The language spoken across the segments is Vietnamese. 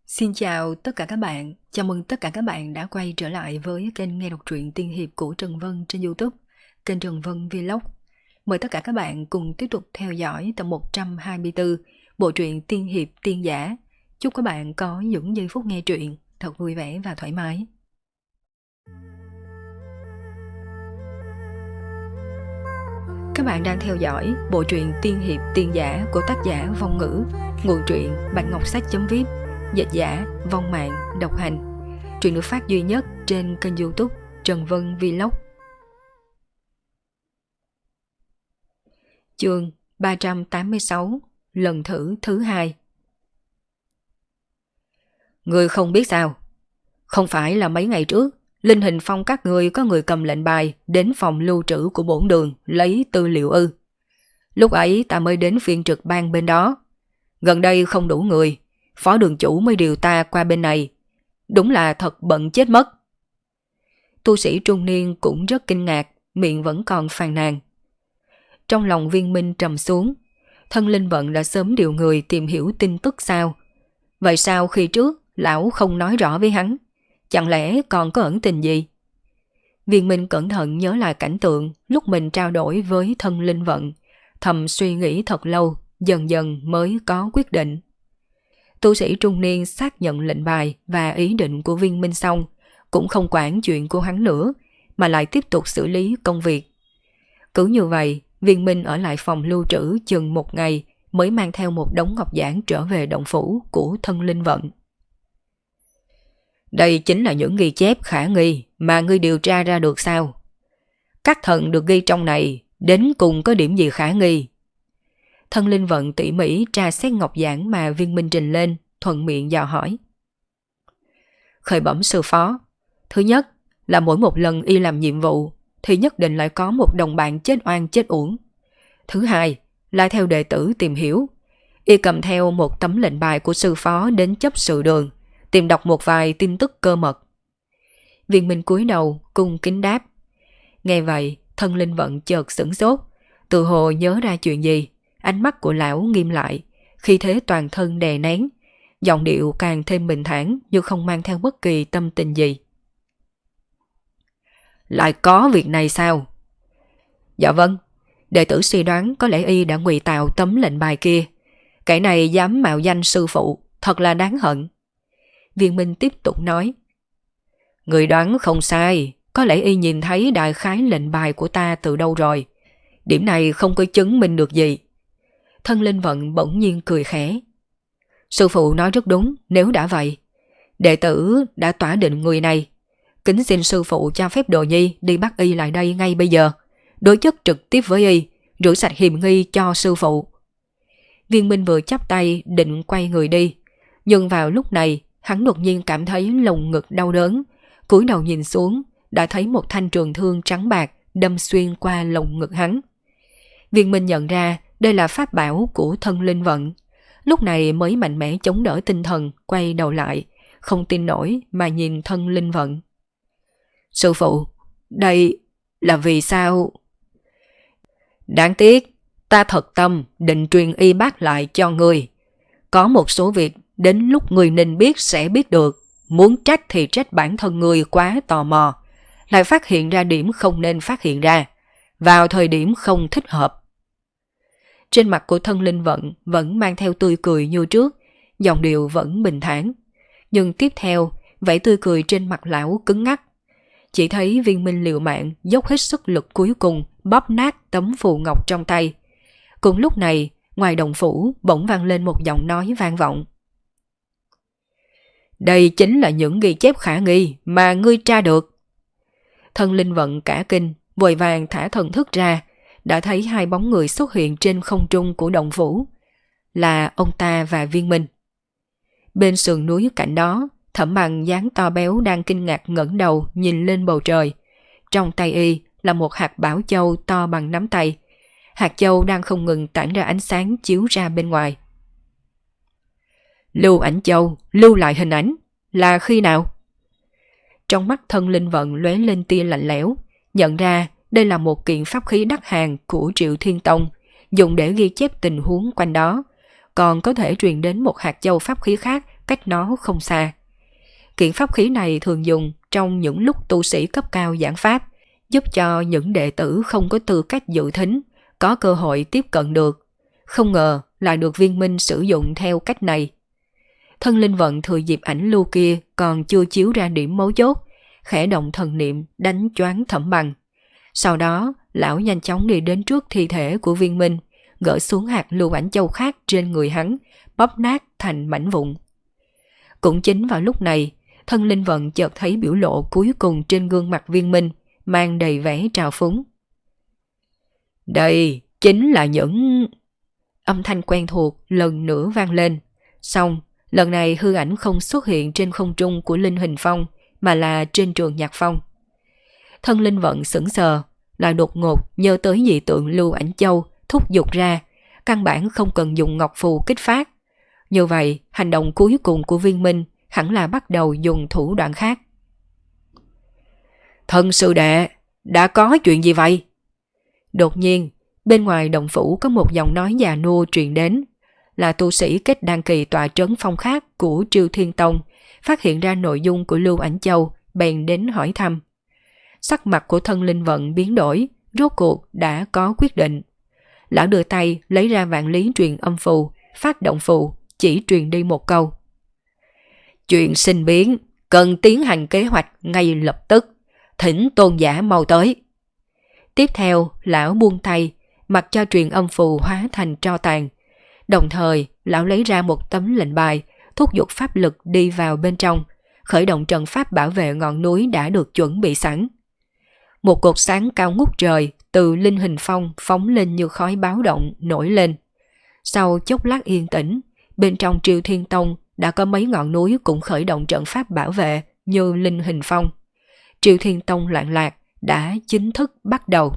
Xin chào tất cả các bạn, chào mừng tất cả các bạn đã quay trở lại với kênh nghe đọc truyện tiên hiệp của Trần Vân trên YouTube, kênh Trần Vân Vlog. Mời tất cả các bạn cùng tiếp tục theo dõi tập 124 bộ truyện tiên hiệp tiên giả. Chúc các bạn có những giây phút nghe truyện thật vui vẻ và thoải mái. Các bạn đang theo dõi bộ truyện tiên hiệp tiên giả của tác giả Vong Ngữ, nguồn truyện bạch-ngọc-sách.vip, dịch giả Vong Mạng độc hành. Truyện được phát duy nhất trên kênh YouTube Trần Vân Vlog. Chương 386, lần thử thứ 2. Ngươi không biết sao? Không phải là mấy ngày trước, Linh Hình Phong các ngươi có người cầm lệnh bài đến phòng lưu trữ của bổn đường lấy tư liệu ư? Lúc ấy ta mới đến phiên trực ban bên đó. Gần đây không đủ người, phó đường chủ mới điều ta qua bên này. Đúng là thật bận chết mất. Tu sĩ trung niên cũng rất kinh ngạc, miệng vẫn còn phàn nàn. Trong lòng Viên Minh trầm xuống, thân linh vận đã sớm điều người tìm hiểu tin tức sao? Vậy sao khi trước lão không nói rõ với hắn? Chẳng lẽ còn có ẩn tình gì? Viên Minh cẩn thận nhớ lại cảnh tượng lúc mình trao đổi với thân linh vận, thầm suy nghĩ thật lâu, dần dần mới có quyết định. Tu sĩ trung niên xác nhận lệnh bài và ý định của Viên Minh xong, cũng không quản chuyện của hắn nữa, mà lại tiếp tục xử lý công việc. Cứ như vậy, Viên Minh ở lại phòng lưu trữ chừng một ngày mới mang theo một đống ngọc giản trở về động phủ của thân linh vận. Đây chính là những ghi chép khả nghi mà ngươi điều tra ra được sao? Các thần được ghi trong này đến cùng có điểm gì khả nghi? Thân linh vận tỉ mỉ tra xét ngọc giản mà Viên Minh trình lên, thuận miệng dò hỏi. Khởi bẩm sư phó, thứ nhất là mỗi một lần y làm nhiệm vụ thì nhất định lại có một đồng bạn chết oan chết uổng. Thứ hai là theo đệ tử tìm hiểu, y cầm theo một tấm lệnh bài của sư phó đến chấp sự đường, tìm đọc một vài tin tức cơ mật. Viên Minh cúi đầu cung kính đáp. Nghe vậy, thân linh vận chợt sửng sốt, tự hồ nhớ ra chuyện gì. Ánh mắt của lão nghiêm lại, khí thế toàn thân đè nén, giọng điệu càng thêm bình thản như không mang theo bất kỳ tâm tình gì. Lại có việc này sao? Dạ vâng, đệ tử suy đoán có lẽ y đã ngụy tạo tấm lệnh bài kia. Kẻ này dám mạo danh sư phụ, thật là đáng hận. Viên Minh tiếp tục nói. Người đoán không sai, có lẽ y nhìn thấy đại khái lệnh bài của ta từ đâu rồi. Điểm này không có chứng minh được gì. Thân linh vận bỗng nhiên cười khẽ. Sư phụ nói rất đúng, nếu đã vậy, đệ tử đã tỏa định người này. Kính xin sư phụ cho phép Đồ Nhi đi bắt y lại đây ngay bây giờ, đối chất trực tiếp với y, rửa sạch hiềm nghi cho sư phụ. Viên Minh vừa chắp tay định quay người đi, nhưng vào lúc này hắn đột nhiên cảm thấy lồng ngực đau đớn, cúi đầu nhìn xuống đã thấy một thanh trường thương trắng bạc đâm xuyên qua lồng ngực hắn. Viên Minh nhận ra đây là pháp bảo của thân linh vận, lúc này mới mạnh mẽ chống đỡ tinh thần, quay đầu lại, không tin nổi mà nhìn thân linh vận. Sư phụ, đây là vì sao? Đáng tiếc, ta thật tâm định truyền y bác lại cho ngươi. Có một số việc đến lúc người nên biết sẽ biết được, muốn trách thì trách bản thân người quá tò mò, lại phát hiện ra điểm không nên phát hiện ra, vào thời điểm không thích hợp. Trên mặt của thân linh vận vẫn mang theo tươi cười như trước, giọng điệu vẫn bình thản. Nhưng tiếp theo, vẻ tươi cười trên mặt lão cứng ngắc. Chỉ thấy Viên Minh liều mạng dốc hết sức lực cuối cùng bóp nát tấm phù ngọc trong tay. Cùng lúc này, ngoài động phủ bỗng vang lên một giọng nói vang vọng. Đây chính là những ghi chép khả nghi mà ngươi tra được. Thân linh vận cả kinh, vội vàng thả thần thức ra, đã thấy hai bóng người xuất hiện trên không trung của động phủ, là ông ta và Viên Minh. Bên sườn núi cạnh đó, Thẩm Bằng dáng to béo đang kinh ngạc ngẩng đầu nhìn lên bầu trời. Trong tay y là một hạt bảo châu to bằng nắm tay. Hạt châu đang không ngừng tản ra ánh sáng chiếu ra bên ngoài. Lưu ảnh châu, lưu lại hình ảnh, là khi nào? Trong mắt thân linh vận lóe lên tia lạnh lẽo, nhận ra đây là một kiện pháp khí đắt hàng của Triệu Thiên Tông, dùng để ghi chép tình huống quanh đó, còn có thể truyền đến một hạt châu pháp khí khác cách nó không xa. Kiện pháp khí này thường dùng trong những lúc tu sĩ cấp cao giảng pháp, giúp cho những đệ tử không có tư cách dự thính có cơ hội tiếp cận được. Không ngờ lại được Viên Minh sử dụng theo cách này. Thân linh vận thừa dịp ảnh lưu kia còn chưa chiếu ra điểm mấu chốt, khẽ động thần niệm đánh choáng Thẩm Bằng. Sau đó, lão nhanh chóng đi đến trước thi thể của Viên Minh, gỡ xuống hạt lưu ảnh châu khác trên người hắn, bóp nát thành mảnh vụn. Cũng chính vào lúc này, thân linh vận chợt thấy biểu lộ cuối cùng trên gương mặt Viên Minh, mang đầy vẻ trào phúng. Đây chính là những... Âm thanh quen thuộc lần nữa vang lên. Xong, lần này hư ảnh không xuất hiện trên không trung của Linh Hình Phong, mà là trên Trường Nhạc Phong. Thân linh vận sững sờ, lại đột ngột nhớ tới dị tượng lưu ảnh châu thúc giục ra, căn bản không cần dùng ngọc phù kích phát. Như vậy, hành động cuối cùng của Viên Minh hẳn là bắt đầu dùng thủ đoạn khác. Thân sư đệ, đã có chuyện gì vậy? Đột nhiên, bên ngoài động phủ có một giọng nói già nua truyền đến, là tu sĩ kết đan kỳ tọa trấn phong khác của Triều Thiên Tông, phát hiện ra nội dung của Lưu Ảnh Châu, bèn đến hỏi thăm. Sắc mặt của thân linh vận biến đổi, rốt cuộc đã có quyết định. Lão đưa tay lấy ra vạn lý truyền âm phù, phát động phù, chỉ truyền đi một câu. Chuyện sinh biến, cần tiến hành kế hoạch ngay lập tức, thỉnh tôn giả mau tới. Tiếp theo, lão buông tay, mặc cho truyền âm phù hóa thành tro tàn. Đồng thời, lão lấy ra một tấm lệnh bài, thúc giục pháp lực đi vào bên trong, khởi động trận pháp bảo vệ ngọn núi đã được chuẩn bị sẵn. Một cột sáng cao ngút trời từ Linh Hình Phong phóng lên như khói báo động nổi lên. Sau chốc lát yên tĩnh, bên trong Triều Thiên Tông đã có mấy ngọn núi cũng khởi động trận pháp bảo vệ như Linh Hình Phong. Triều Thiên Tông loạn lạc đã chính thức bắt đầu.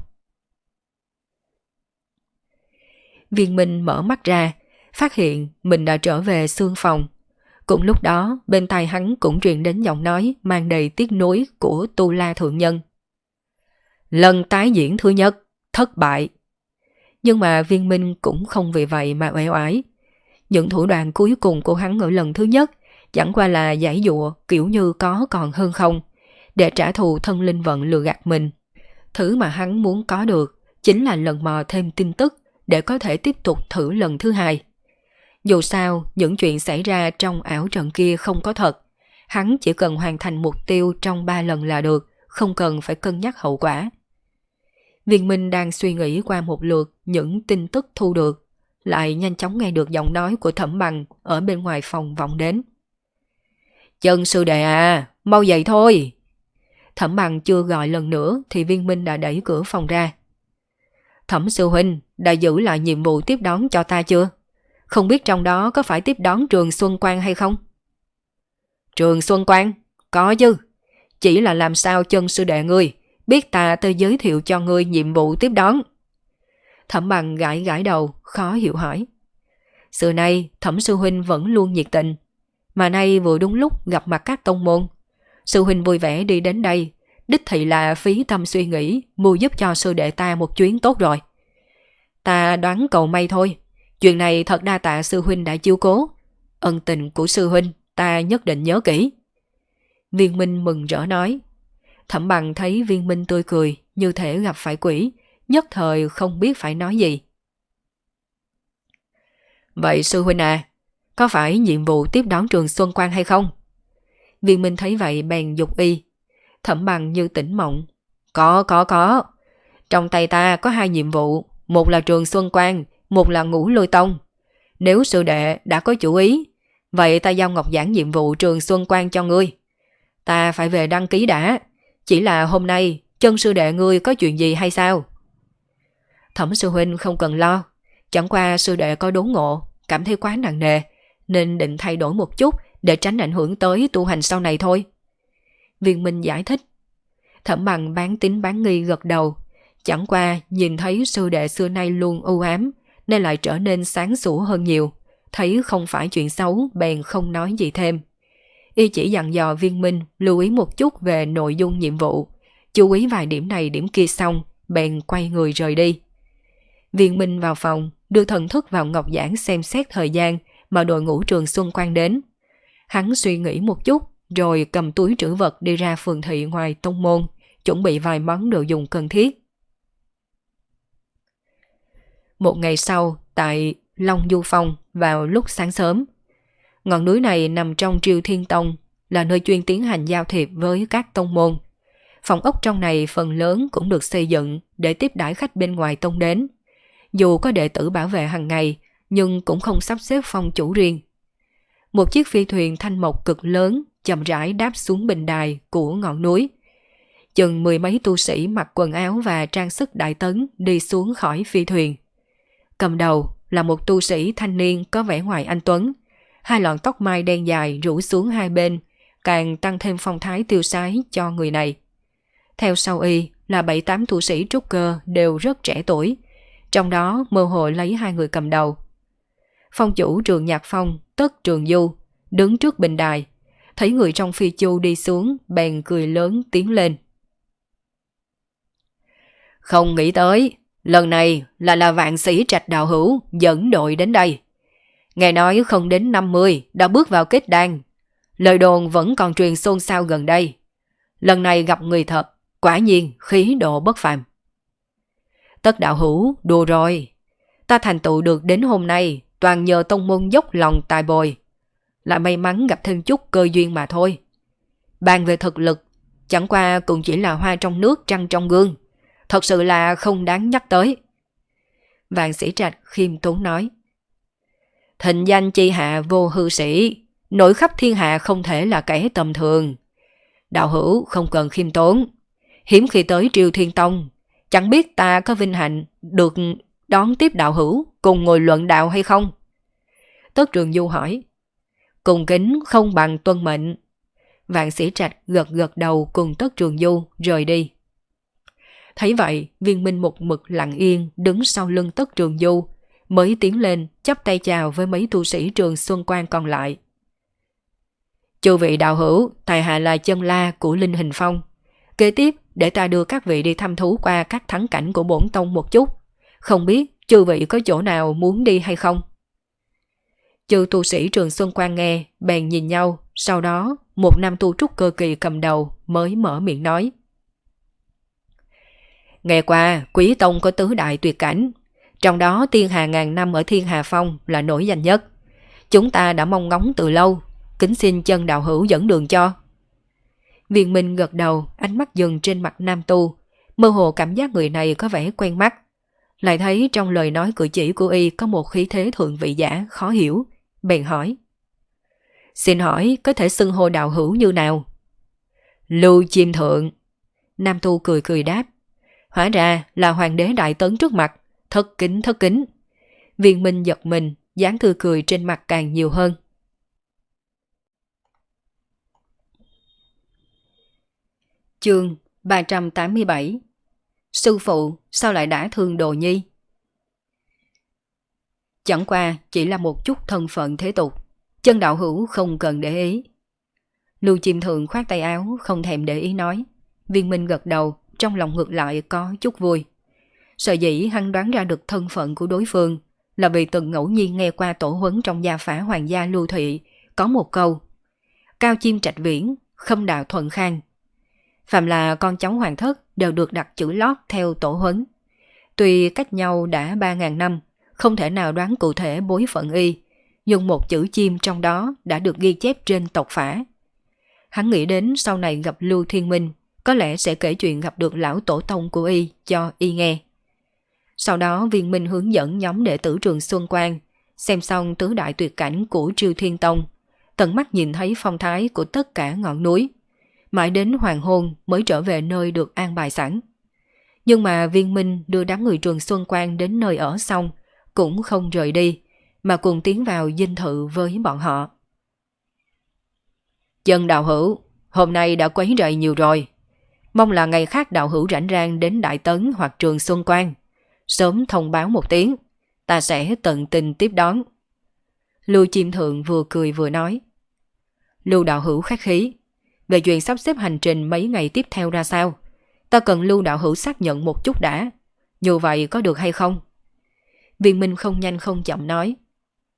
Viên Minh mở mắt ra, phát hiện mình đã trở về xương phòng. Cùng lúc đó, bên tai hắn cũng truyền đến giọng nói mang đầy tiếc nuối của Tu La Thượng Nhân. Lần tái diễn thứ nhất, thất bại. Nhưng mà Viên Minh cũng không vì vậy mà uể oải. Những thủ đoạn cuối cùng của hắn ở lần thứ nhất chẳng qua là giải dụa kiểu như có còn hơn không, để trả thù thân linh vận lừa gạt mình. Thứ mà hắn muốn có được chính là lần mò thêm tin tức để có thể tiếp tục thử lần thứ hai. Dù sao, những chuyện xảy ra trong ảo trận kia không có thật. Hắn chỉ cần hoàn thành mục tiêu trong 3 lần là được, không cần phải cân nhắc hậu quả. Viên Minh đang suy nghĩ qua một lượt những tin tức thu được, lại nhanh chóng nghe được giọng nói của Thẩm Bằng ở bên ngoài phòng vọng đến. Chân sư đệ à, mau dậy thôi. Thẩm Bằng chưa gọi lần nữa thì Viên Minh đã đẩy cửa phòng ra. Thẩm sư huynh đã giữ lại nhiệm vụ tiếp đón cho ta chưa? Không biết trong đó có phải tiếp đón Trường Xuân Quang hay không? Trường Xuân Quang? Có chứ. Chỉ là làm sao chân sư đệ ngươi biết ta tới giới thiệu cho ngươi nhiệm vụ tiếp đón. Thẩm Bằng gãi gãi đầu, khó hiểu hỏi. Xưa nay Thẩm sư huynh vẫn luôn nhiệt tình, mà nay vừa đúng lúc gặp mặt các tông môn. Sư huynh vui vẻ đi đến đây, đích thị là phí tâm suy nghĩ, mưu giúp cho sư đệ ta một chuyến tốt rồi. Ta đoán cầu may thôi, chuyện này thật đa tạ sư huynh đã chiếu cố. Ân tình của sư huynh ta nhất định nhớ kỹ. Viên Minh mừng rỡ nói. Thẩm Bằng thấy Viên Minh tươi cười như thể gặp phải quỷ, nhất thời không biết phải nói gì. Vậy sư huynh à, có phải nhiệm vụ tiếp đón Trường Xuân Quang hay không? Viên Minh thấy vậy bèn dục y. Thẩm Bằng như tỉnh mộng. Có. Trong tay ta có 2 nhiệm vụ, một là Trường Xuân Quang, một là Ngũ Lôi Tông. Nếu sư đệ đã có chủ ý, vậy ta giao ngọc giảng nhiệm vụ Trường Xuân Quang cho ngươi. Ta phải về đăng ký đã, chỉ là hôm nay chân sư đệ ngươi có chuyện gì hay sao? Thẩm sư huynh không cần lo, chẳng qua sư đệ có đốn ngộ, cảm thấy quá nặng nề, nên định thay đổi một chút để tránh ảnh hưởng tới tu hành sau này thôi. Viên Minh giải thích. Thẩm Bằng bán tín bán nghi gật đầu, chẳng qua nhìn thấy sư đệ xưa nay luôn u ám, nên lại trở nên sáng sủa hơn nhiều, thấy không phải chuyện xấu bèn không nói gì thêm. Y chỉ dặn dò Viên Minh lưu ý một chút về nội dung nhiệm vụ, chú ý vài điểm này điểm kia xong, bèn quay người rời đi. Viên Minh vào phòng, đưa thần thức vào ngọc giảng xem xét thời gian mà đội ngũ Trường Xuân Quang đến. Hắn suy nghĩ một chút, rồi cầm túi trữ vật đi ra phường thị ngoài tông môn, chuẩn bị vài món đồ dùng cần thiết. Một ngày sau, tại Long Du Phong vào lúc sáng sớm, ngọn núi này nằm trong Triều Thiên Tông, là nơi chuyên tiến hành giao thiệp với các tông môn. Phòng ốc trong này phần lớn cũng được xây dựng để tiếp đãi khách bên ngoài tông đến. Dù có đệ tử bảo vệ hàng ngày, nhưng cũng không sắp xếp phòng chủ riêng. Một chiếc phi thuyền thanh mộc cực lớn chậm rãi đáp xuống bình đài của ngọn núi. Chừng 10 mấy tu sĩ mặc quần áo và trang sức đại tấn đi xuống khỏi phi thuyền. Cầm đầu là một tu sĩ thanh niên có vẻ ngoài anh tuấn. Hai lọn tóc mai đen dài rủ xuống hai bên, càng tăng thêm phong thái tiêu sái cho người này. Theo sau y là 7-8 tu sĩ trúc cơ đều rất trẻ tuổi, trong đó mơ hồ lấy hai người cầm đầu. Phong chủ Trường Nhạc Phong, Tất Trường Du, đứng trước bình đài, thấy người trong phi chu đi xuống, bèn cười lớn tiến lên. Không nghĩ tới, lần này là Vạn Sĩ Trạch đạo hữu dẫn đội đến đây. Nghe nói không đến 50 đã bước vào kết đan. Lời đồn vẫn còn truyền xôn xao gần đây. Lần này gặp người thật, quả nhiên khí độ bất phàm. Tất đạo hữu, đùa rồi. Ta thành tựu được đến hôm nay toàn nhờ tông môn dốc lòng tài bồi. Lại may mắn gặp thêm chút cơ duyên mà thôi. Bàn về thực lực, chẳng qua cũng chỉ là hoa trong nước trăng trong gương. Thật sự là không đáng nhắc tới. Vạn Sĩ Trạch khiêm tốn nói. Thịnh danh chi hạ vô hư sĩ, nổi khắp thiên hạ không thể là kẻ tầm thường. Đạo hữu không cần khiêm tốn. Hiếm khi tới Triều Thiên Tông, chẳng biết ta có vinh hạnh được đón tiếp đạo hữu cùng ngồi luận đạo hay không? Tất Trường Du hỏi. Cùng kính không bằng tuân mệnh. Vạn Sĩ Trạch gật gật đầu cùng Tất Trường Du rời đi. Thấy vậy, Viên Minh một mực lặng yên đứng sau lưng Tất Trường Du, mới tiến lên chắp tay chào với mấy tu sĩ Trường Xuân Quan còn lại. Chư vị đạo hữu, tại hạ là chân la của Linh Hình Phong. Kế tiếp, để ta đưa các vị đi thăm thú qua các thắng cảnh của bổn tông một chút. Không biết chư vị có chỗ nào muốn đi hay không? Chư tu sĩ Trường Xuân Quan nghe, bèn nhìn nhau, sau đó một nam tu trúc cơ kỳ cầm đầu mới mở miệng nói. Nghe qua, Quý Tông có tứ đại tuyệt cảnh, trong đó Tiên Hà ngàn năm ở Thiên Hà Phong là nổi danh nhất. Chúng ta đã mong ngóng từ lâu, kính xin chân đạo hữu dẫn đường cho. Viên Minh gật đầu, ánh mắt dừng trên mặt nam tu, mơ hồ cảm giác người này có vẻ quen mắt. Lại thấy trong lời nói cử chỉ của y có một khí thế thượng vị giả khó hiểu, bèn hỏi. Xin hỏi có thể xưng hô đạo hữu như nào? Lưu Chiêm Thượng. Nam tu cười cười đáp. Hóa ra là hoàng đế đại tấn trước mặt, thất kính thất kính. Viên Minh giật mình, dáng tươi cười trên mặt càng nhiều hơn. Chương 387. Sư phụ sao lại đã thương Đồ Nhi? Chẳng qua chỉ là một chút thân phận thế tục, chân đạo hữu không cần để ý. Lưu Chiêm Thượng khoát tay áo không thèm để ý nói. Viên Minh gật đầu, trong lòng ngược lại có chút vui. Sở dĩ hắn đoán ra được thân phận của đối phương là vì từng ngẫu nhiên nghe qua tổ huấn trong gia phả hoàng gia Lưu Thụy có một câu: cao chim trạch viễn, khâm đạo thuận khang. Phạm là con cháu hoàng thất đều được đặt chữ lót theo tổ huấn. Tuy cách nhau đã 3.000 năm, không thể nào đoán cụ thể bối phận y, nhưng một chữ chim trong đó đã được ghi chép trên tộc phả. Hắn nghĩ đến sau này gặp Lưu Thiên Minh, có lẽ sẽ kể chuyện gặp được lão tổ tông của y cho y nghe. Sau đó Viên Minh hướng dẫn nhóm đệ tử Trường Xuân Quan, xem xong tứ đại tuyệt cảnh của Triều Thiên Tông, tận mắt nhìn thấy phong thái của tất cả ngọn núi. Mãi đến hoàng hôn mới trở về nơi được an bài sẵn. Nhưng mà Viên Minh đưa đám người Trường Xuân Quan đến nơi ở xong, cũng không rời đi, mà cùng tiến vào dinh thự với bọn họ. Chân đạo hữu, hôm nay đã quấy rầy nhiều rồi. Mong là ngày khác đạo hữu rảnh rang đến Đại Tấn hoặc Trường Xuân Quan, sớm thông báo một tiếng, ta sẽ tận tình tiếp đón. Lưu Chiêm Thượng vừa cười vừa nói. Lưu đạo hữu khách khí, về chuyện sắp xếp hành trình mấy ngày tiếp theo ra sao, ta cần Lưu đạo hữu xác nhận một chút đã. Như vậy có được hay không? Viên Minh không nhanh không chậm nói.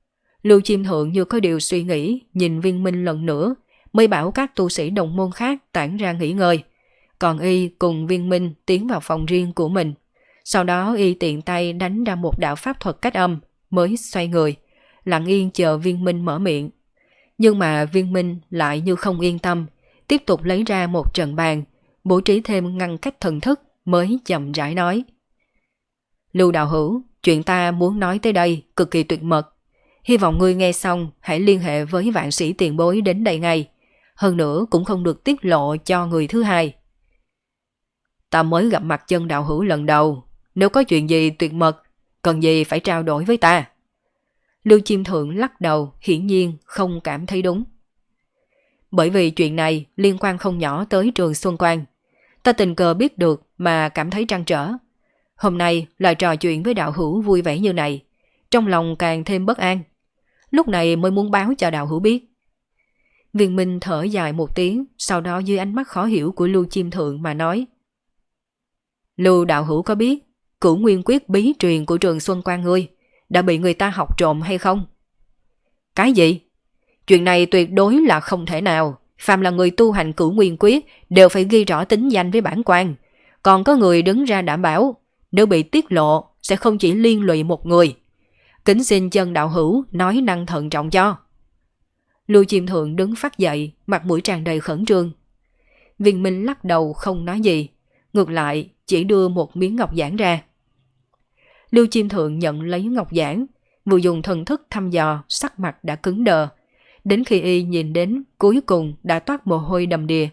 Lưu Chiêm Thượng như có điều suy nghĩ, nhìn Viên Minh lần nữa, mới bảo các tu sĩ đồng môn khác tản ra nghỉ ngơi. Còn y cùng Viên Minh tiến vào phòng riêng của mình. Sau đó y tiện tay đánh ra một đạo pháp thuật cách âm, mới xoay người, lặng yên chờ Viên Minh mở miệng. Nhưng mà Viên Minh lại như không yên tâm, tiếp tục lấy ra một trận bàn, bố trí thêm ngăn cách thần thức, mới chậm rãi nói. Lưu đạo hữu, chuyện ta muốn nói tới đây cực kỳ tuyệt mật. Hy vọng ngươi nghe xong hãy liên hệ với vạn sĩ tiền bối đến đây ngay. Hơn nữa cũng không được tiết lộ cho người thứ hai. Ta mới gặp mặt chân đạo hữu lần đầu. Nếu có chuyện gì tuyệt mật, cần gì phải trao đổi với ta? Lưu Chiêm Thượng lắc đầu, hiển nhiên không cảm thấy đúng. Bởi vì chuyện này liên quan không nhỏ tới Trường Xuân Quan. Ta tình cờ biết được mà cảm thấy trăn trở. Hôm nay lại trò chuyện với đạo hữu vui vẻ như này, trong lòng càng thêm bất an. Lúc này mới muốn báo cho đạo hữu biết. Viên Minh thở dài một tiếng, sau đó dưới ánh mắt khó hiểu của Lưu Chiêm Thượng mà nói. Lưu đạo hữu có biết Cửu Nguyên Quyết bí truyền của Trường Xuân Quan ngươi đã bị người ta học trộm hay không? Cái gì? Chuyện này tuyệt đối là không thể nào. Phàm là người tu hành Cửu Nguyên Quyết đều phải ghi rõ tính danh với bản quan. Còn có người đứng ra đảm bảo, nếu bị tiết lộ sẽ không chỉ liên lụy một người. Kính xin chân đạo hữu nói năng thận trọng cho. Lưu Chiêm Thượng đứng phát dậy, mặt mũi tràn đầy khẩn trương. Viên Minh lắc đầu không nói gì, ngược lại chỉ đưa một miếng ngọc giản ra. Lưu Chiêm Thượng nhận lấy ngọc giản, vừa dùng thần thức thăm dò, sắc mặt đã cứng đờ. Đến khi y nhìn đến cuối cùng đã toát mồ hôi đầm đìa.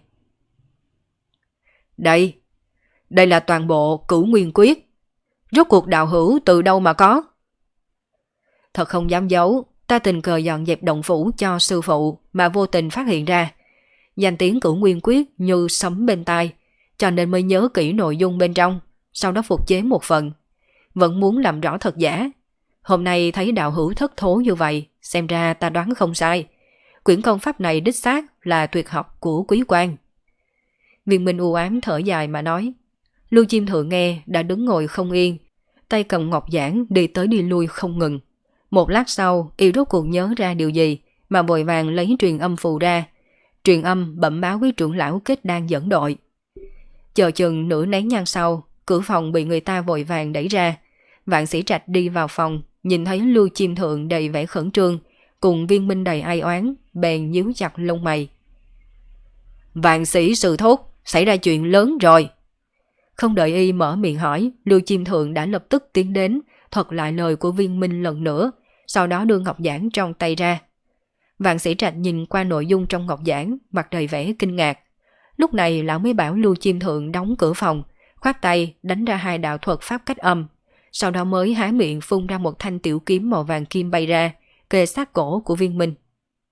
Đây là toàn bộ Cửu Nguyên Quyết. Rốt cuộc đạo hữu từ đâu mà có? Thật không dám giấu, ta tình cờ dọn dẹp động phủ cho sư phụ mà vô tình phát hiện ra. Danh tiếng Cửu Nguyên Quyết như sấm bên tai, cho nên mới nhớ kỹ nội dung bên trong, sau đó phục chế một phần. Vẫn muốn làm rõ thật giả. Hôm nay thấy đạo hữu thất thố như vậy, xem ra ta đoán không sai. Quyển công pháp này đích xác là tuyệt học của Quý Quan. Viên Minh u ám thở dài mà nói. Lưu Chiêm Thượng nghe đã đứng ngồi không yên, tay cầm ngọc giản đi tới đi lui không ngừng. Một lát sau, y rốt cuộc nhớ ra điều gì mà vội vàng lấy truyền âm phù ra. Truyền âm bẩm báo với trưởng lão kết đan dẫn đội. Chờ chừng nửa nén nhang sau, cửa phòng bị người ta vội vàng đẩy ra. Vạn Sĩ Trạch đi vào phòng, nhìn thấy Lưu Chiêm Thượng đầy vẻ khẩn trương, cùng Viên Minh đầy ai oán, bèn nhíu chặt lông mày. Vạn Sĩ sư thúc, xảy ra chuyện lớn rồi. Không đợi y mở miệng hỏi, Lưu Chiêm Thượng đã lập tức tiến đến, thuật lại lời của Viên Minh lần nữa, sau đó đưa ngọc giản trong tay ra. Vạn Sĩ Trạch nhìn qua nội dung trong ngọc giản, mặt đầy vẻ kinh ngạc. Lúc này lão mới bảo Lưu Chiêm Thượng đóng cửa phòng, khoát tay đánh ra 2 đạo thuật pháp cách âm, sau đó mới há miệng phun ra một thanh tiểu kiếm màu vàng kim bay ra, kề sát cổ của Viên Minh.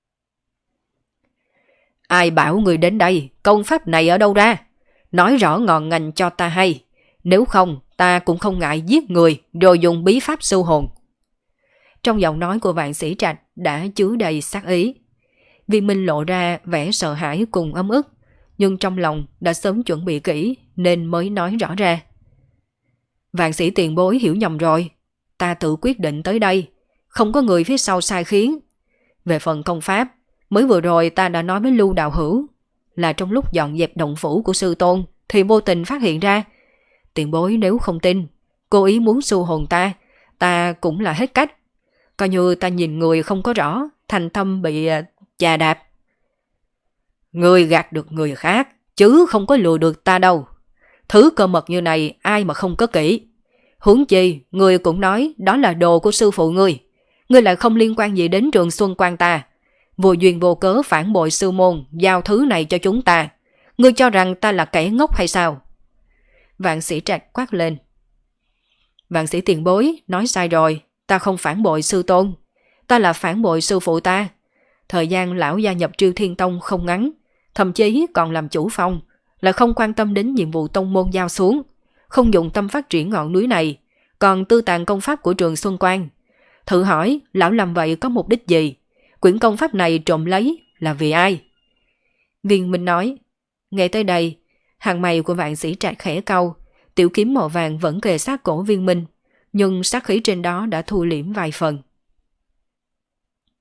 Ai bảo người đến đây, công pháp này ở đâu ra? Nói rõ ngọn ngành cho ta hay, nếu không ta cũng không ngại giết người rồi dùng bí pháp sưu hồn. Trong giọng nói của Vạn Sĩ Trạch đã chứa đầy sát ý. Viên Minh lộ ra vẻ sợ hãi cùng ấm ức, nhưng trong lòng đã sớm chuẩn bị kỹ nên mới nói rõ ra. Vạn Sĩ tiền bối hiểu nhầm rồi, ta tự quyết định tới đây, không có người phía sau sai khiến. Về phần công pháp, mới vừa rồi ta đã nói với Lưu đạo hữu, là trong lúc dọn dẹp động phủ của sư tôn thì vô tình phát hiện ra. Tiền bối nếu không tin, cố ý muốn sưu hồn ta cũng là hết cách. Coi như ta nhìn người không có rõ, thành tâm bị chà đạp. Người gạt được người khác, chứ không có lừa được ta đâu. Thứ cơ mật như này ai mà không có kỹ. Huống chi, người cũng nói đó là đồ của sư phụ ngươi. Ngươi lại không liên quan gì đến Trường Xuân Quan ta. Vô duyên vô cớ phản bội sư môn, giao thứ này cho chúng ta. Ngươi cho rằng ta là kẻ ngốc hay sao? Vạn Sĩ Trạch quát lên. Vạn Sĩ tiền bối, nói sai rồi, ta không phản bội sư tôn. Ta là phản bội sư phụ ta. Thời gian lão gia nhập Triêu Thiên Tông không ngắn, thậm chí còn làm chủ phong, là không quan tâm đến nhiệm vụ tông môn giao xuống, không dụng tâm phát triển ngọn núi này, còn tư tàn công pháp của Trường Xuân Quan. Thử hỏi, lão làm vậy có mục đích gì? Quyển công pháp này trộm lấy là vì ai? Viên Minh nói. Nghe tới đây, hàng mày của Vạn Sĩ Trạch khẽ cau, tiểu kiếm màu vàng vẫn kề sát cổ Viên Minh, nhưng sát khí trên đó đã thu liễm vài phần.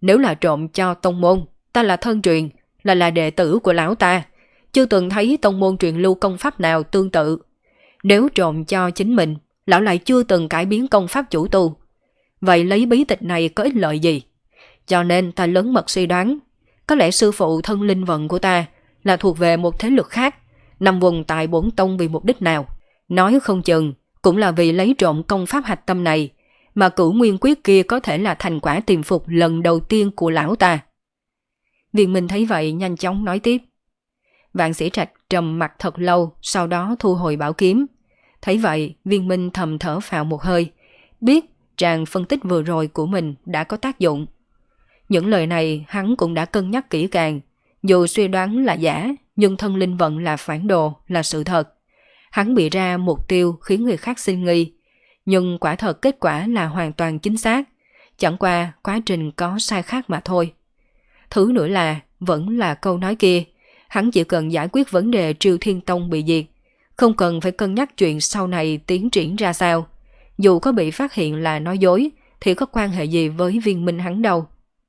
Nếu là trộm cho tông môn, ta là thân truyền, là đệ tử của lão ta, chưa từng thấy tông môn truyền lưu công pháp nào tương tự. Nếu trộm cho chính mình, lão lại chưa từng cải biến công pháp chủ tu. Vậy lấy bí tịch này có ích lợi gì? Cho nên ta lớn mật suy đoán, có lẽ sư phụ thân linh vận của ta là thuộc về một thế lực khác, nằm vùng tại bổn tông vì mục đích nào. Nói không chừng cũng là vì lấy trộm công pháp hạch tâm này, mà Cửu Nguyên Quyết kia có thể là thành quả tiềm phục lần đầu tiên của lão ta. Viên Minh thấy vậy nhanh chóng nói tiếp. Vạn Sĩ Trạch trầm mặt thật lâu, sau đó thu hồi bảo kiếm. Thấy vậy, Viên Minh thầm thở phào một hơi, biết tràng phân tích vừa rồi của mình đã có tác dụng. Những lời này hắn cũng đã cân nhắc kỹ càng, dù suy đoán là giả, nhưng thân linh vận là phản đồ, là sự thật. Hắn bị ra mục tiêu khiến người khác sinh nghi, nhưng quả thật kết quả là hoàn toàn chính xác, chẳng qua quá trình có sai khác mà thôi. Thứ nữa là, vẫn là câu nói kia, hắn chỉ cần giải quyết vấn đề Triều Thiên Tông bị diệt, không cần phải cân nhắc chuyện sau này tiến triển ra sao. Dù có bị phát hiện là nói dối, thì có quan hệ gì với Viên Minh hắn đâu.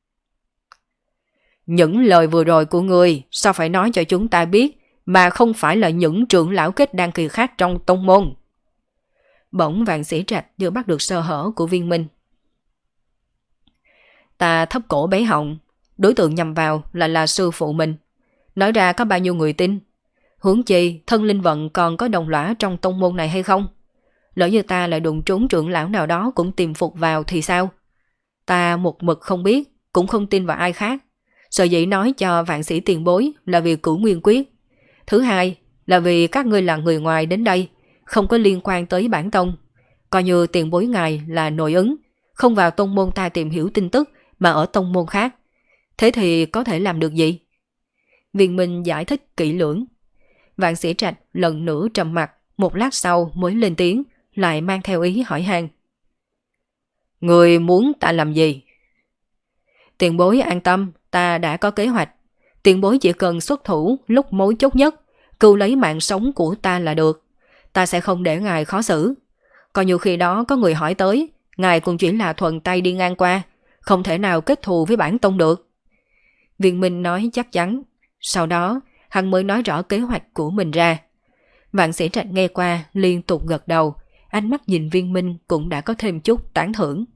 Những lời vừa rồi của ngươi sao phải nói cho chúng ta biết, mà không phải là những trưởng lão kết đan kỳ khác trong tông môn? Bỗng Vạn Sĩ Trạch như bắt được sơ hở của Viên Minh. Ta thấp cổ bé họng, đối tượng nhằm vào là sư phụ mình. Nói ra có bao nhiêu người tin? Huống chi thân linh vận còn có đồng lõa trong tông môn này hay không? Lỡ như ta lại đụng trúng trưởng lão nào đó cũng tìm phục vào thì sao? Ta một mực không biết, cũng không tin vào ai khác. Sở dĩ nói cho Vạn Sĩ tiền bối là vì Cửu Nguyên Quyết. Thứ hai là vì các ngươi là người ngoài đến đây, không có liên quan tới bản tông. Coi như tiền bối ngài là nội ứng, không vào tông môn ta tìm hiểu tin tức mà ở tông môn khác. Thế thì có thể làm được gì? Viên Minh giải thích kỹ lưỡng. Vạn Sĩ Trạch lần nữa trầm mặt, một lát sau mới lên tiếng, lại mang theo ý hỏi han. Người muốn ta làm gì? Tiền bối an tâm, ta đã có kế hoạch. Tiền bối chỉ cần xuất thủ lúc mấu chốt nhất, cứu lấy mạng sống của ta là được. Ta sẽ không để ngài khó xử. Coi như khi đó có người hỏi tới, ngài cũng chỉ là thuận tay đi ngang qua, không thể nào kết thù với bản tông được. Viên Minh nói chắc chắn. Sau đó, hắn mới nói rõ kế hoạch của mình ra. Vạn Sĩ Trạch nghe qua liên tục gật đầu, ánh mắt nhìn Viên Minh cũng đã có thêm chút tán thưởng.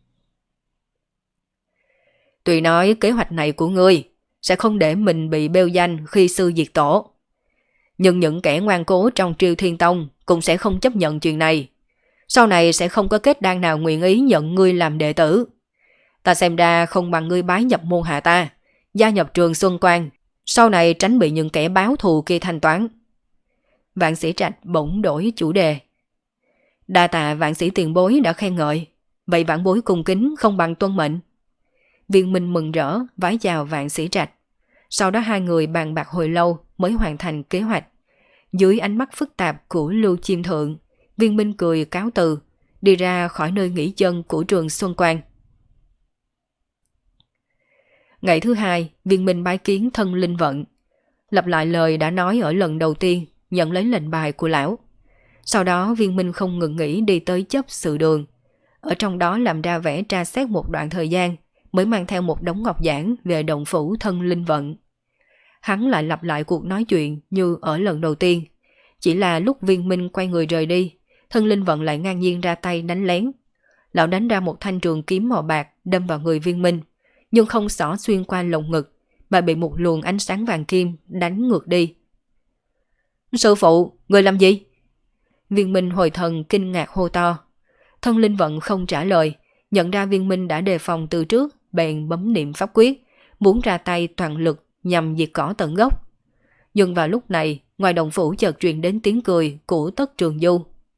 Tuy nói kế hoạch này của ngươi sẽ không để mình bị bêu danh khi sư diệt tổ, nhưng những kẻ ngoan cố trong Triều Thiên Tông cũng sẽ không chấp nhận chuyện này. Sau này sẽ không có kết đan nào nguyện ý nhận ngươi làm đệ tử. Ta xem ra không bằng ngươi bái nhập môn hạ ta, gia nhập Trường Xuân Quan, sau này tránh bị những kẻ báo thù kia thanh toán. Vạn Sĩ Trạch bỗng đổi chủ đề. Đa tạ Vạn Sĩ tiền bối đã khen ngợi, vậy vãn bối cung kính không bằng tuân mệnh. Viên Minh mừng rỡ vái chào Vạn Sĩ Trạch. Sau đó hai người bàn bạc hồi lâu mới hoàn thành kế hoạch. Dưới ánh mắt phức tạp của Lưu Chiêm Thượng, Viên Minh cười cáo từ, đi ra khỏi nơi nghỉ chân của Trường Xuân Quan. Ngày thứ hai, Viên Minh bái kiến thân linh vận, lặp lại lời đã nói ở lần đầu tiên, nhận lấy lệnh bài của lão. Sau đó Viên Minh không ngừng nghỉ đi tới chấp sự đường, ở trong đó làm ra vẻ tra xét một đoạn thời gian, mới mang theo một đống ngọc giản về động phủ thân linh vận. Hắn lại lặp lại cuộc nói chuyện như ở lần đầu tiên, chỉ là lúc Viên Minh quay người rời đi, thân linh vận lại ngang nhiên ra tay đánh lén. Lão đánh ra một thanh trường kiếm màu bạc đâm vào người Viên Minh, nhưng không xỏ xuyên qua lồng ngực, mà bị một luồng ánh sáng vàng kim đánh ngược đi. Sư phụ, người làm gì? Viên Minh hồi thần kinh ngạc hô to. Thân linh vận không trả lời, nhận ra Viên Minh đã đề phòng từ trước, bèn bấm niệm pháp quyết, muốn ra tay toàn lực nhằm diệt cỏ tận gốc. Nhưng vào lúc này, ngoài động phủ chợt truyền đến tiếng cười của Tất Trường Du.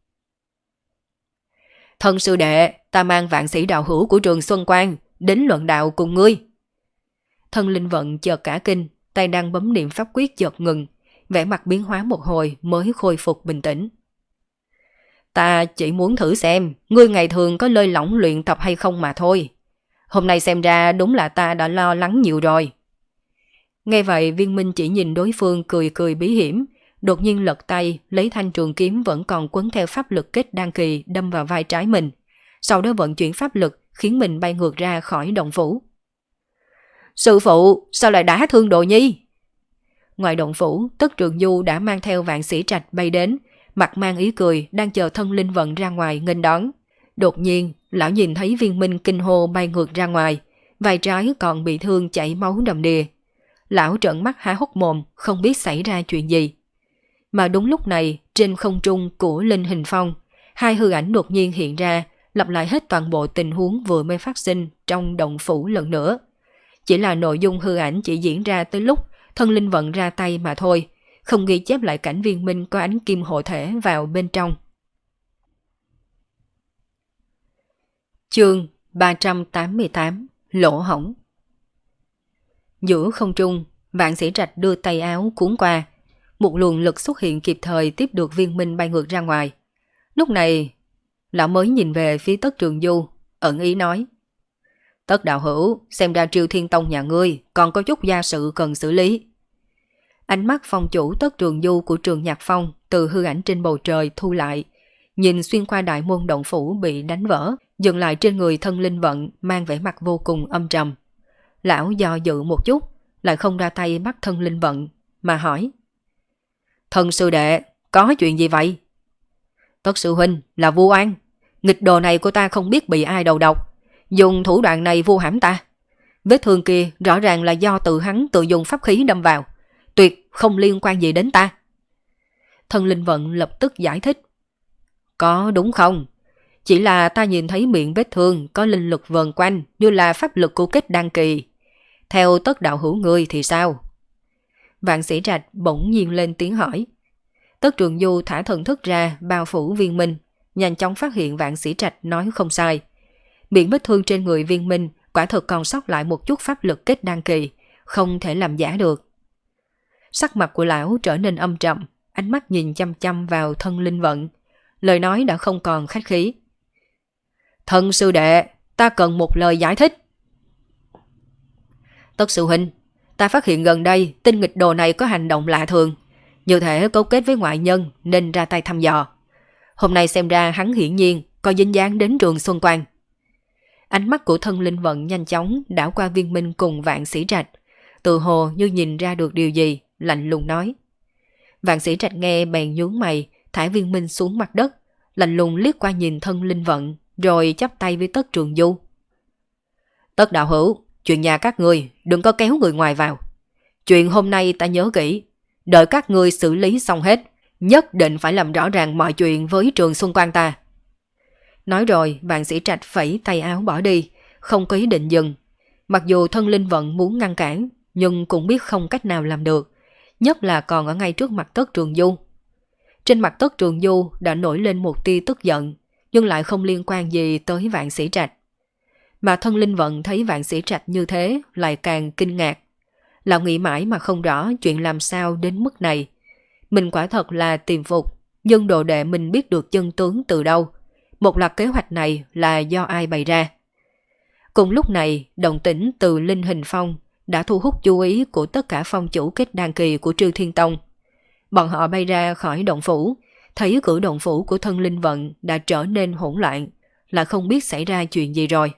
Thân sư đệ, ta mang Vạn Sĩ đạo hữu của Trường Xuân Quan đến luận đạo cùng ngươi. Thân linh vận chợt cả kinh, tay đang bấm niệm pháp quyết chợt ngừng, vẻ mặt biến hóa một hồi mới khôi phục bình tĩnh. Ta chỉ muốn thử xem ngươi ngày thường có lơi lỏng luyện tập hay không mà thôi. Hôm nay xem ra đúng là ta đã lo lắng nhiều rồi. Nghe vậy Viên Minh chỉ nhìn đối phương cười cười bí hiểm, đột nhiên lật tay lấy thanh trường kiếm vẫn còn quấn theo pháp lực kết đan kỳ đâm vào vai trái mình. Sau đó vận chuyển pháp lực khiến mình bay ngược ra khỏi động phủ. Sư phụ, sao lại đả thương Đồ Nhi? Ngoài động phủ, Tất Trường Du đã mang theo vạn sĩ trạch bay đến, mặt mang ý cười, đang chờ thân linh vận ra ngoài nghênh đón. Đột nhiên, lão nhìn thấy Viên Minh kinh hô bay ngược ra ngoài, vai trái còn bị thương chảy máu đầm đìa. Lão trợn mắt há hốc mồm, không biết xảy ra chuyện gì. Mà đúng lúc này, trên không trung của Linh Hình Phong, hai hư ảnh đột nhiên hiện ra, lặp lại hết toàn bộ tình huống vừa mới phát sinh trong động phủ lần nữa. Chỉ là nội dung hư ảnh chỉ diễn ra tới lúc thân linh vận ra tay mà thôi, không ghi chép lại cảnh Viên Minh có ánh kim hộ thể vào bên trong. Chương 388 Lỗ hổng. Giữa không trung, vạn sĩ trạch đưa tay áo cuốn qua, một luồng lực xuất hiện kịp thời tiếp được Viên Minh bay ngược ra ngoài. Lúc này, lão mới nhìn về phía Tất Trường Du, ẩn ý nói: Tất đạo hữu, xem ra Triều Thiên Tông nhà ngươi còn có chút gia sự cần xử lý. Ánh mắt phong chủ Tất Trường Du của Trường Nhạc Phong từ hư ảnh trên bầu trời thu lại, nhìn xuyên qua đại môn động phủ bị đánh vỡ, dừng lại trên người thân linh vận mang vẻ mặt vô cùng âm trầm. Lão do dự một chút, lại không ra tay bắt thân linh vận, mà hỏi: Thân sư đệ, có chuyện gì vậy? Tất sư huynh là vu oan, nghịch đồ này của ta không biết bị ai đầu độc, dùng thủ đoạn này vu hãm ta. Vết thương kia rõ ràng là do hắn tự dùng pháp khí đâm vào, tuyệt không liên quan gì đến ta. Thân linh vận lập tức giải thích: Có đúng không? Chỉ là ta nhìn thấy miệng vết thương có linh lực vờn quanh như là pháp lực của kết đan kỳ. Theo Tất đạo hữu ngươi thì sao? Vạn sĩ trạch bỗng nhiên lên tiếng hỏi. Tất Trường Du thả thần thức ra bao phủ Viên Minh, nhanh chóng phát hiện vạn sĩ trạch nói không sai. Miệng vết thương trên người Viên Minh quả thực còn sót lại một chút pháp lực kết đan kỳ, không thể làm giả được. Sắc mặt của lão trở nên âm trầm, ánh mắt nhìn chăm chăm vào thân linh vận, lời nói đã không còn khách khí. Thân sư đệ, ta cần một lời giải thích. Tất sư huynh, ta phát hiện gần đây tên nghịch đồ này có hành động lạ thường, như thể cấu kết với ngoại nhân nên ra tay thăm dò. Hôm nay xem ra hắn hiển nhiên có dính dáng đến Trường Xuân Quan. Ánh mắt của thân linh vận nhanh chóng đảo qua Viên Minh cùng vạn sĩ trạch, tự hồ như nhìn ra được điều gì, lạnh lùng nói. Vạn sĩ trạch nghe bèn nhướng mày, thả Viên Minh xuống mặt đất, lạnh lùng liếc qua nhìn thân linh vận, rồi chắp tay với Tất Trường Du. Tất đạo hữu, chuyện nhà các ngươi đừng có kéo người ngoài vào. Chuyện hôm nay ta nhớ kỹ, đợi các ngươi xử lý xong hết, nhất định phải làm rõ ràng mọi chuyện với Trường Xuân Quan ta. Nói rồi, vạn sĩ trạch phẩy tay áo bỏ đi, không có ý định dừng. Mặc dù thân linh vận muốn ngăn cản, nhưng cũng biết không cách nào làm được, nhất là còn ở ngay trước mặt Tất Trường Du. Trên mặt Tất Trường Du đã nổi lên một tia tức giận, nhưng lại không liên quan gì tới vạn sĩ trạch. Mà thân linh vận thấy vạn sĩ trạch như thế lại càng kinh ngạc. Lão nghĩ mãi mà không rõ chuyện làm sao đến mức này. Mình quả thật là tiềm phục, nhưng đồ đệ mình biết được chân tướng từ đâu. Một loạt kế hoạch này là do ai bày ra. Cùng lúc này, động tĩnh từ Linh Hình Phong đã thu hút chú ý của tất cả phong chủ kết đan kỳ của Triều Thiên Tông. Bọn họ bay ra khỏi động phủ, thấy cử động phủ của thân linh vận đã trở nên hỗn loạn, là không biết xảy ra chuyện gì rồi.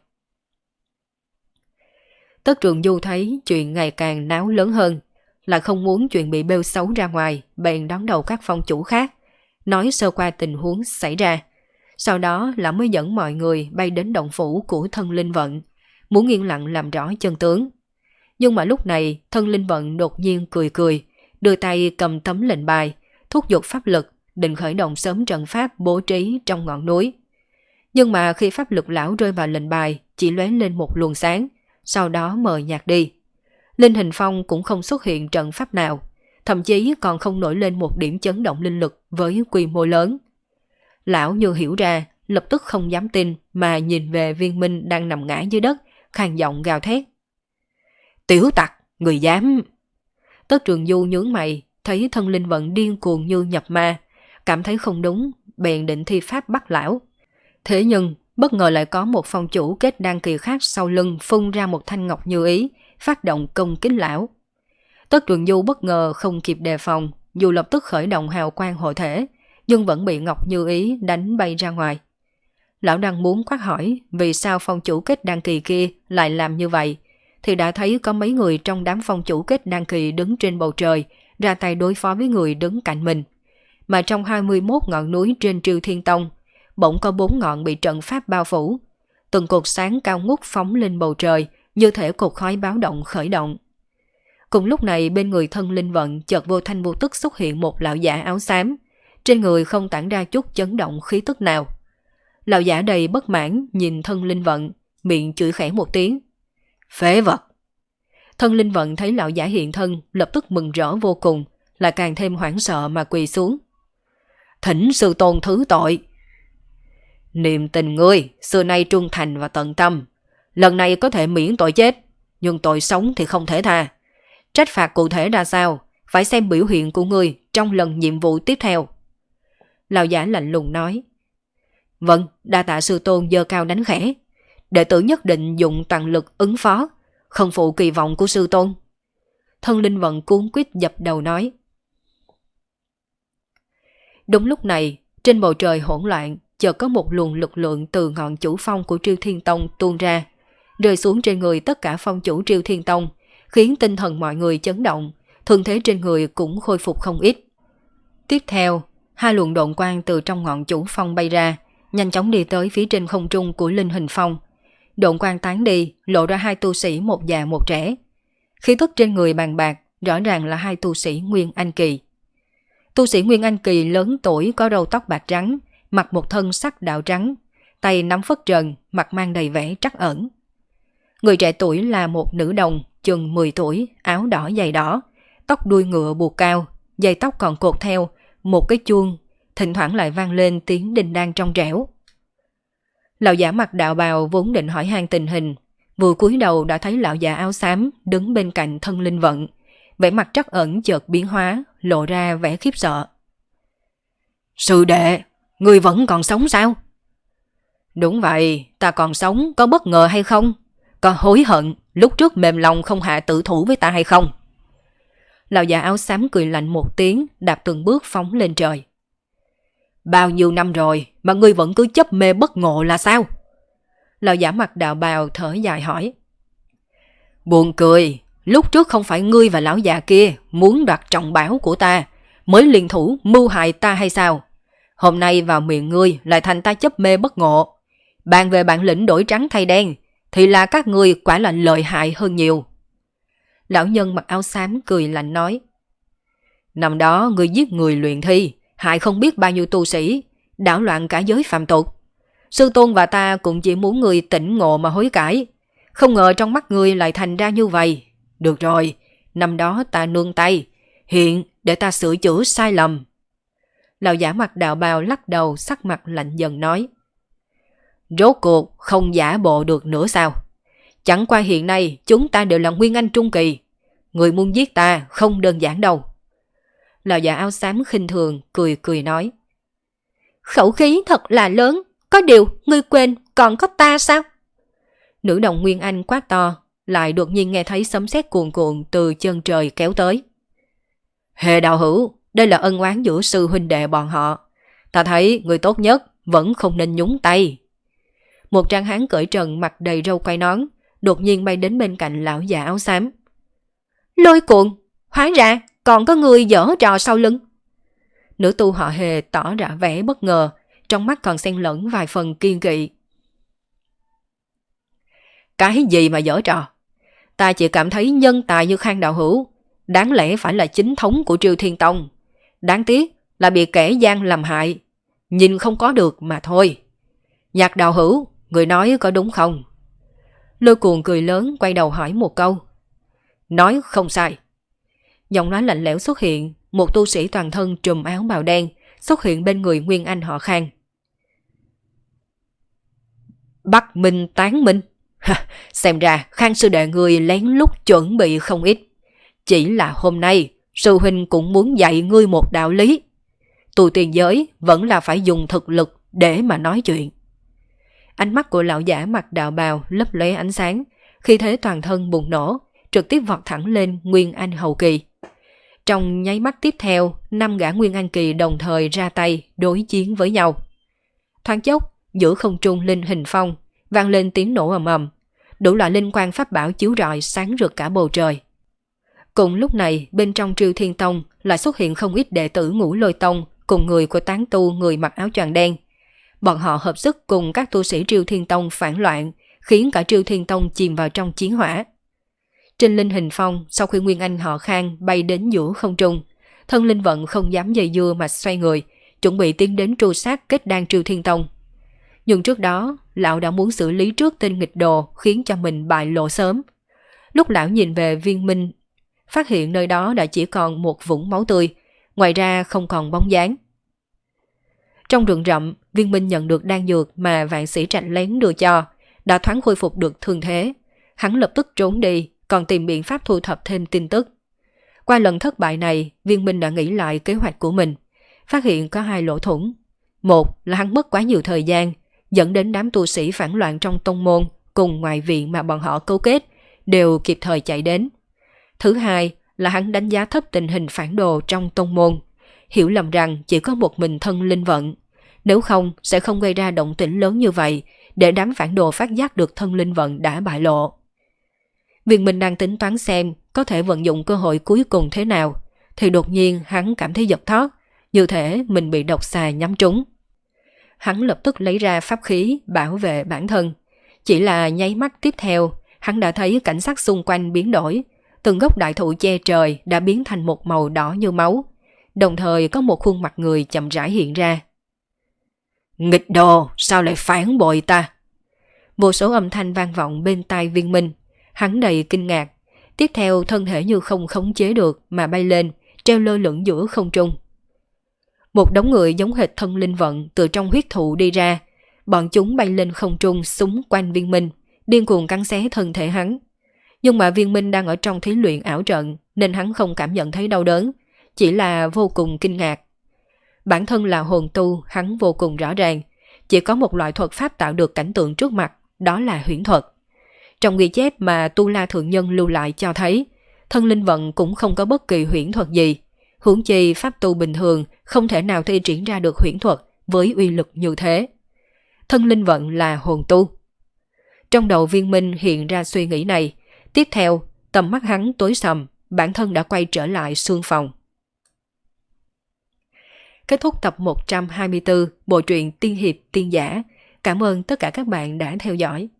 Tất Trường Du thấy chuyện ngày càng náo lớn hơn, là không muốn chuyện bị bêu xấu ra ngoài, bèn đón đầu các phong chủ khác, nói sơ qua tình huống xảy ra. Sau đó là mới dẫn mọi người bay đến động phủ của thân linh vận, muốn yên lặng làm rõ chân tướng. Nhưng mà lúc này thân linh vận đột nhiên cười cười, đưa tay cầm tấm lệnh bài, thúc giục pháp lực, định khởi động sớm trận pháp bố trí trong ngọn núi. Nhưng mà khi pháp lực lão rơi vào lệnh bài, chỉ lóe lên một luồng sáng, sau đó mờ nhạt đi. Linh Hình Phong cũng không xuất hiện trận pháp nào, thậm chí còn không nổi lên một điểm chấn động linh lực với quy mô lớn. Lão như hiểu ra, lập tức không dám tin mà nhìn về Viên Minh đang nằm ngã dưới đất, khàn giọng gào thét. Tiểu tặc, người dám! Tất Trường Du nhướng mày, thấy thân linh vận điên cuồng như nhập ma, cảm thấy không đúng, bèn định thi pháp bắt lão. Thế nhưng, bất ngờ lại có một phong chủ kết đan kỳ khác sau lưng phun ra một thanh ngọc như ý, phát động công kích lão. Tất Trường Du bất ngờ không kịp đề phòng, dù lập tức khởi động hào quang hộ thể, nhưng vẫn bị ngọc như ý đánh bay ra ngoài. Lão đang muốn quát hỏi vì sao phong chủ kết đan kỳ kia lại làm như vậy, thì đã thấy có mấy người trong đám phong chủ kết đan kỳ đứng trên bầu trời, ra tay đối phó với người đứng cạnh mình. Mà trong 21 ngọn núi trên Triều Thiên Tông, bỗng có 4 ngọn bị trận pháp bao phủ. Từng cột sáng cao ngút phóng lên bầu trời, như thể cột khói báo động khởi động. Cùng lúc này bên người Thân Linh Vận chợt vô thanh vô tức xuất hiện một lão giả áo xám, trên người không tản ra chút chấn động khí tức nào. Lão giả đầy bất mãn nhìn Thân Linh Vận, miệng chửi khẽ một tiếng. Phế vật! Thân Linh Vận thấy lão giả hiện thân, lập tức mừng rỡ vô cùng, là càng thêm hoảng sợ mà quỳ xuống. Thỉnh sư tôn thứ tội. Niềm tình ngươi, xưa nay trung thành và tận tâm. Lần này có thể miễn tội chết, nhưng tội sống thì không thể tha. Trách phạt cụ thể ra sao, phải xem biểu hiện của ngươi trong lần nhiệm vụ tiếp theo. Lão giả lạnh lùng nói. Vâng, đa tạ sư tôn giơ cao đánh khẽ. Đệ tử nhất định dùng toàn lực ứng phó, không phụ kỳ vọng của sư tôn. Thân Linh Vận cuống quýt dập đầu nói. Đúng lúc này, trên bầu trời hỗn loạn, chợt có một luồng lực lượng từ ngọn chủ phong của Triều Thiên Tông tuôn ra, rơi xuống trên người tất cả phong chủ Triều Thiên Tông, khiến tinh thần mọi người chấn động, thương thế trên người cũng khôi phục không ít. Tiếp theo, 2 luồng độn quang từ trong ngọn chủ phong bay ra, nhanh chóng đi tới phía trên không trung của Linh Hình Phong. Độn quang tán đi, lộ ra 2 tu sĩ, một già một trẻ. Khí tức trên người bàn bạc, rõ ràng là 2 tu sĩ Nguyên Anh Kỳ. Tu sĩ Nguyên Anh Kỳ lớn tuổi, có râu tóc bạc trắng, mặc một thân sắc đạo trắng, tay nắm phất trần, mặt mang đầy vẻ trắc ẩn. Người trẻ tuổi là một nữ đồng, chừng 10 tuổi, áo đỏ giày đỏ, tóc đuôi ngựa buộc cao, dây tóc còn cột theo một cái chuông, thỉnh thoảng lại vang lên tiếng đinh đan trong trẻo. Lão giả mặc đạo bào vốn định hỏi han tình hình, vừa cúi đầu đã thấy lão giả áo xám đứng bên cạnh Thân Linh Vận, vẻ mặt trắc ẩn chợt biến hóa, lộ ra vẻ khiếp sợ. Sư đệ, người vẫn còn sống sao? Đúng vậy, ta còn sống, có bất ngờ hay không? Có hối hận lúc trước mềm lòng không hạ tử thủ với ta hay không? Lão già áo xám cười lạnh một tiếng, đạp từng bước phóng lên trời. Bao nhiêu năm rồi mà ngươi vẫn cứ chấp mê bất ngộ là sao? Lão giả mặc đạo bào thở dài hỏi. Buồn cười, lúc trước không phải ngươi và lão già kia muốn đoạt trọng bảo của ta, mới liên thủ mưu hại ta hay sao? Hôm nay vào miệng ngươi lại thành ta chấp mê bất ngộ. Bàn về bản lĩnh đổi trắng thay đen, thì là các ngươi quả là lợi hại hơn nhiều. Lão nhân mặc áo xám cười lạnh nói. Năm đó ngươi giết người luyện thi, hại không biết bao nhiêu tu sĩ, đảo loạn cả giới phàm tục. Sư tôn và ta cũng chỉ muốn ngươi tỉnh ngộ mà hối cải, không ngờ trong mắt ngươi lại thành ra như vậy. Được rồi, năm đó ta nương tay, hiện để ta sửa chữa sai lầm. Lão giả mặc đạo bào lắc đầu, sắc mặt lạnh dần nói. Rốt cuộc không giả bộ được nữa sao? Chẳng qua hiện nay chúng ta đều là Nguyên Anh Trung Kỳ, người muốn giết ta không đơn giản đâu. Lão giả áo xám khinh thường cười cười nói. Khẩu khí thật là lớn, có điều ngươi quên còn có ta sao? Nữ đồng Nguyên Anh quát to, lại đột nhiên nghe thấy sấm sét cuồn cuộn từ chân trời kéo tới. Hề đạo hữu, đây là ân oán giữa sư huynh đệ bọn họ. Ta thấy người tốt nhất vẫn không nên nhúng tay. Một tráng hán cởi trần mặt đầy râu quai nón, đột nhiên bay đến bên cạnh lão già áo xám. Lôi cuộn, hóa ra còn có người giở trò sau lưng. Nữ tu họ Hề tỏ ra vẻ bất ngờ, trong mắt còn xen lẫn vài phần kiêng kỵ. Cái gì mà giở trò? Ta chỉ cảm thấy nhân tài như Khang đạo hữu, đáng lẽ phải là chính thống của Triều Thiên Tông. Đáng tiếc là bị kẻ gian làm hại, nhìn không có được mà thôi. Nhạc đạo hữu, người nói có đúng không? Lôi cuồng cười lớn quay đầu hỏi một câu. Nói không sai. Giọng nói lạnh lẽo xuất hiện, một tu sĩ toàn thân trùm áo bào đen xuất hiện bên người Nguyên Anh họ Khang. Bắc Minh tán minh. Xem ra Khang sư đệ người lén lút chuẩn bị không ít. Chỉ là hôm nay sư huynh cũng muốn dạy ngươi một đạo lý. Tu tiên giới vẫn là phải dùng thực lực để mà nói chuyện. Ánh mắt của lão giả mặc đạo bào lấp lóe ánh sáng, khi thế toàn thân bùng nổ, trực tiếp vọt thẳng lên Nguyên Anh hậu kỳ. Trong nháy mắt tiếp theo, 5 gã Nguyên Anh kỳ đồng thời ra tay đối chiến với nhau. Thoáng chốc, giữa không trung Linh Hình Phong vang lên tiếng nổ ầm ầm, đủ loại linh quang pháp bảo chiếu rọi sáng rực cả bầu trời. Cùng lúc này, bên trong Triêu Thiên Tông lại xuất hiện không ít đệ tử Ngũ Lôi Tông cùng người của tán tu người mặc áo choàng đen. Bọn họ hợp sức cùng các tu sĩ Triêu Thiên Tông phản loạn, khiến cả Triêu Thiên Tông chìm vào trong chiến hỏa. Trên linh hình phong, sau khi Nguyên Anh họ Khang bay đến giữa không trung, thân linh vận không dám dây dưa mà xoay người, chuẩn bị tiến đến tru sát kết đan Triêu Thiên Tông. Nhưng trước đó, lão đã muốn xử lý trước tên nghịch đồ khiến cho mình bại lộ sớm. Lúc lão nhìn về viên minh, phát hiện nơi đó đã chỉ còn một vũng máu tươi, ngoài ra không còn bóng dáng. Trong rừng rậm, viên minh nhận được đan dược mà vạn sĩ Trạch lén đưa cho, đã thoáng khôi phục được thương thế. Hắn lập tức trốn đi, còn tìm biện pháp thu thập thêm tin tức. Qua lần thất bại này, viên minh đã nghĩ lại kế hoạch của mình, phát hiện có 2 lỗ thủng. Một là hắn mất quá nhiều thời gian, dẫn đến đám tu sĩ phản loạn trong tông môn cùng ngoại viện mà bọn họ cấu kết đều kịp thời chạy đến. Thứ hai là hắn đánh giá thấp tình hình phản đồ trong tông môn, hiểu lầm rằng chỉ có một mình thân linh vận. Nếu không sẽ không gây ra động tĩnh lớn như vậy để đám phản đồ phát giác được thân linh vận đã bại lộ. Viên Minh đang tính toán xem có thể vận dụng cơ hội cuối cùng thế nào, thì đột nhiên hắn cảm thấy giật thót, như thể mình bị độc xà nhắm trúng. Hắn lập tức lấy ra pháp khí bảo vệ bản thân. Chỉ là nháy mắt tiếp theo, hắn đã thấy cảnh sắc xung quanh biến đổi. Từng gốc đại thụ che trời đã biến thành một màu đỏ như máu. Đồng thời có một khuôn mặt người chậm rãi hiện ra. Nghịch đồ, sao lại phản bội ta? Vô số âm thanh vang vọng bên tai Viên Minh. Hắn đầy kinh ngạc. Tiếp theo thân thể như không khống chế được mà bay lên, treo lơ lửng giữa không trung. Một đống người giống hệt thân linh vận từ trong huyết thụ đi ra. Bọn chúng bay lên không trung xúng quanh Viên Minh, điên cuồng cắn xé thân thể hắn. Nhưng mà Viên Minh đang ở trong thí luyện ảo trận nên hắn không cảm nhận thấy đau đớn, chỉ là vô cùng kinh ngạc. Bản thân là hồn tu, hắn vô cùng rõ ràng, chỉ có một loại thuật pháp tạo được cảnh tượng trước mặt, đó là huyễn thuật. Trong ghi chép mà Tu La Thượng Nhân lưu lại cho thấy, thân linh vận cũng không có bất kỳ huyễn thuật gì. Huống chi pháp tu bình thường không thể nào thi triển ra được huyễn thuật với uy lực như thế. Thân linh vận là hồn tu. Trong đầu Viên Minh hiện ra suy nghĩ này. Tiếp theo, tầm mắt hắn tối sầm, bản thân đã quay trở lại xương phòng. Kết thúc tập 124 bộ truyện Tiên Hiệp Tiên Giả. Cảm ơn tất cả các bạn đã theo dõi.